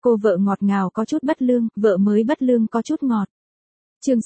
Cô vợ ngọt ngào có chút bất lương, vợ mới bất lương có chút ngọt. Chương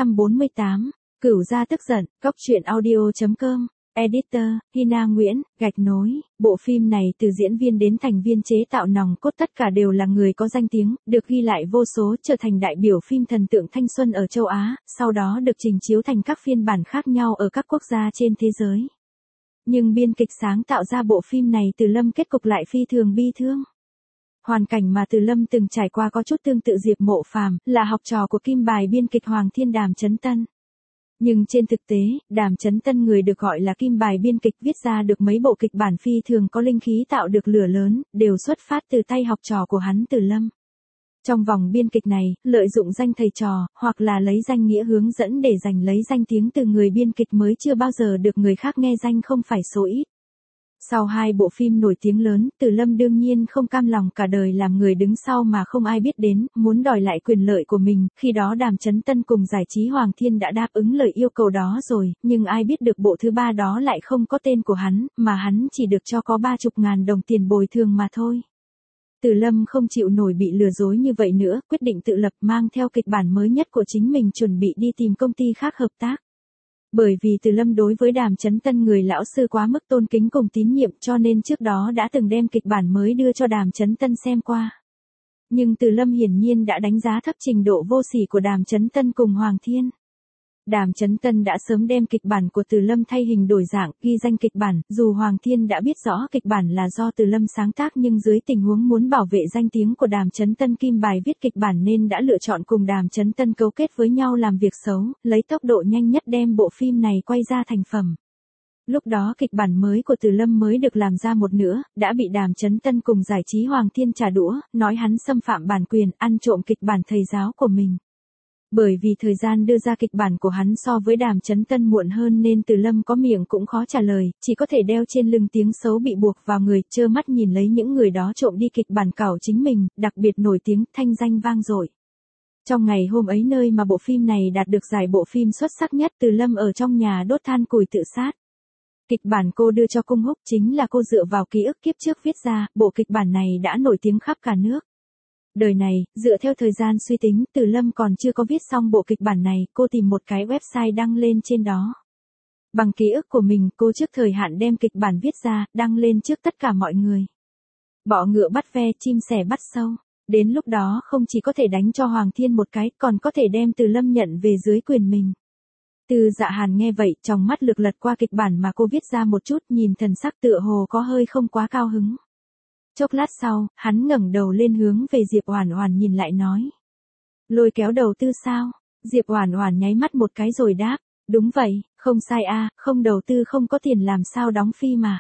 648, Cửu gia tức giận, Cóc truyện audio.com, Editor, Hina Nguyễn, gạch nối, bộ phim này từ diễn viên đến thành viên chế tạo nòng cốt tất cả đều là người có danh tiếng, được ghi lại vô số trở thành đại biểu phim thần tượng thanh xuân ở châu Á, sau đó được trình chiếu thành các phiên bản khác nhau ở các quốc gia trên thế giới. Nhưng biên kịch sáng tạo ra bộ phim này Từ Lâm kết cục lại phi thường bi thương. Hoàn cảnh mà Từ Lâm từng trải qua có chút tương tự Diệp Mộ Phàm, là học trò của kim bài biên kịch Hoàng Thiên Đàm Chấn Tân. Nhưng trên thực tế, Đàm Chấn Tân người được gọi là kim bài biên kịch viết ra được mấy bộ kịch bản phi thường có linh khí tạo được lửa lớn, đều xuất phát từ tay học trò của hắn Từ Lâm. Trong vòng biên kịch này, lợi dụng danh thầy trò, hoặc là lấy danh nghĩa hướng dẫn để giành lấy danh tiếng từ người biên kịch mới chưa bao giờ được người khác nghe danh không phải số ít. Sau hai bộ phim nổi tiếng lớn, Từ Lâm đương nhiên không cam lòng cả đời làm người đứng sau mà không ai biết đến, muốn đòi lại quyền lợi của mình, khi đó Đàm Chấn Tân cùng giải trí Hoàng Thiên đã đáp ứng lời yêu cầu đó rồi, nhưng ai biết được bộ thứ ba đó lại không có tên của hắn, mà hắn chỉ được cho có 30.000 đồng tiền bồi thường mà thôi. Từ Lâm không chịu nổi bị lừa dối như vậy nữa, quyết định tự lập mang theo kịch bản mới nhất của chính mình chuẩn bị đi tìm công ty khác hợp tác. Bởi vì Từ Lâm đối với Đàm Chấn Tân người lão sư quá mức tôn kính cùng tín nhiệm cho nên trước đó đã từng đem kịch bản mới đưa cho Đàm Chấn Tân xem qua. Nhưng Từ Lâm hiển nhiên đã đánh giá thấp trình độ vô sỉ của Đàm Chấn Tân cùng Hoàng Thiên. Đàm Chấn Tân đã sớm đem kịch bản của Từ Lâm thay hình đổi dạng, ghi danh kịch bản, dù Hoàng Thiên đã biết rõ kịch bản là do Từ Lâm sáng tác nhưng dưới tình huống muốn bảo vệ danh tiếng của Đàm Chấn Tân kim bài viết kịch bản nên đã lựa chọn cùng Đàm Chấn Tân cấu kết với nhau làm việc xấu, lấy tốc độ nhanh nhất đem bộ phim này quay ra thành phẩm. Lúc đó kịch bản mới của Từ Lâm mới được làm ra một nửa, đã bị Đàm Chấn Tân cùng giải trí Hoàng Thiên trả đũa, nói hắn xâm phạm bản quyền, ăn trộm kịch bản thầy giáo của mình. Bởi vì thời gian đưa ra kịch bản của hắn so với Đàm Chấn Tân muộn hơn nên Từ Lâm có miệng cũng khó trả lời, chỉ có thể đeo trên lưng tiếng xấu bị buộc vào người, trơ mắt nhìn lấy những người đó trộm đi kịch bản cảo chính mình, đặc biệt nổi tiếng, thanh danh vang dội. Trong ngày hôm ấy nơi mà bộ phim này đạt được giải bộ phim xuất sắc nhất, Từ Lâm ở trong nhà đốt than củi tự sát. Kịch bản cô đưa cho Cung Húc chính là cô dựa vào ký ức kiếp trước viết ra, bộ kịch bản này đã nổi tiếng khắp cả nước. Đời này, dựa theo thời gian suy tính, Từ Lâm còn chưa có viết xong bộ kịch bản này, cô tìm một cái website đăng lên trên đó. Bằng ký ức của mình, cô trước thời hạn đem kịch bản viết ra, đăng lên trước tất cả mọi người. Bọ ngựa bắt ve, chim sẻ bắt sâu. Đến lúc đó không chỉ có thể đánh cho Hoàng Thiên một cái, còn có thể đem Từ Lâm nhận về dưới quyền mình. Từ Dạ Hàn nghe vậy, trong mắt lược lật qua kịch bản mà cô viết ra một chút, nhìn thần sắc tựa hồ có hơi không quá cao hứng. Chốc lát sau, hắn ngẩng đầu lên hướng về Diệp Oản Oản nhìn lại nói. Lôi kéo đầu tư sao? Diệp Oản Oản nháy mắt một cái rồi đáp. Đúng vậy, không sai a, không đầu tư không có tiền làm sao đóng phim mà.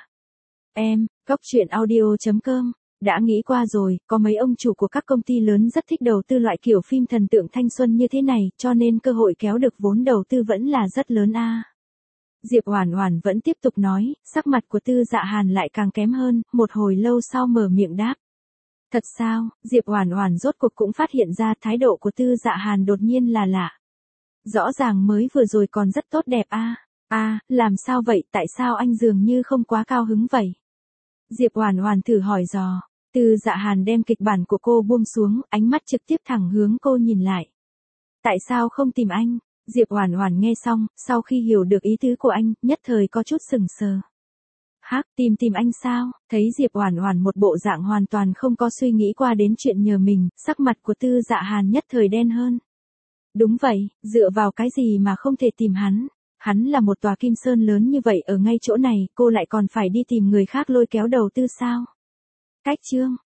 Em, Cóc truyện audio.com, đã nghĩ qua rồi, có mấy ông chủ của các công ty lớn rất thích đầu tư loại kiểu phim thần tượng thanh xuân như thế này, cho nên cơ hội kéo được vốn đầu tư vẫn là rất lớn a. Diệp Oản Oản vẫn tiếp tục nói, sắc mặt của Tư Dạ Hàn lại càng kém hơn, một hồi lâu sau mở miệng đáp. Thật sao? Diệp Oản Oản rốt cuộc cũng phát hiện ra thái độ của Tư Dạ Hàn đột nhiên là lạ. Rõ ràng mới vừa rồi còn rất tốt đẹp a. Làm sao vậy, tại sao anh dường như không quá cao hứng vậy? Diệp Oản Oản thử hỏi dò. Tư Dạ Hàn đem kịch bản của cô buông xuống, ánh mắt trực tiếp thẳng hướng cô nhìn lại. Tại sao không tìm anh? Diệp Oản Oản nghe xong, sau khi hiểu được ý tứ của anh, nhất thời có chút sững sờ. Hắc, tìm anh sao? Thấy Diệp Oản Oản một bộ dạng hoàn toàn không có suy nghĩ qua đến chuyện nhờ mình, sắc mặt của Tư Dạ Hàn nhất thời đen hơn. Đúng vậy, dựa vào cái gì mà không thể tìm hắn? Hắn là một tòa kim sơn lớn như vậy ở ngay chỗ này, cô lại còn phải đi tìm người khác lôi kéo đầu tư sao? Cách chương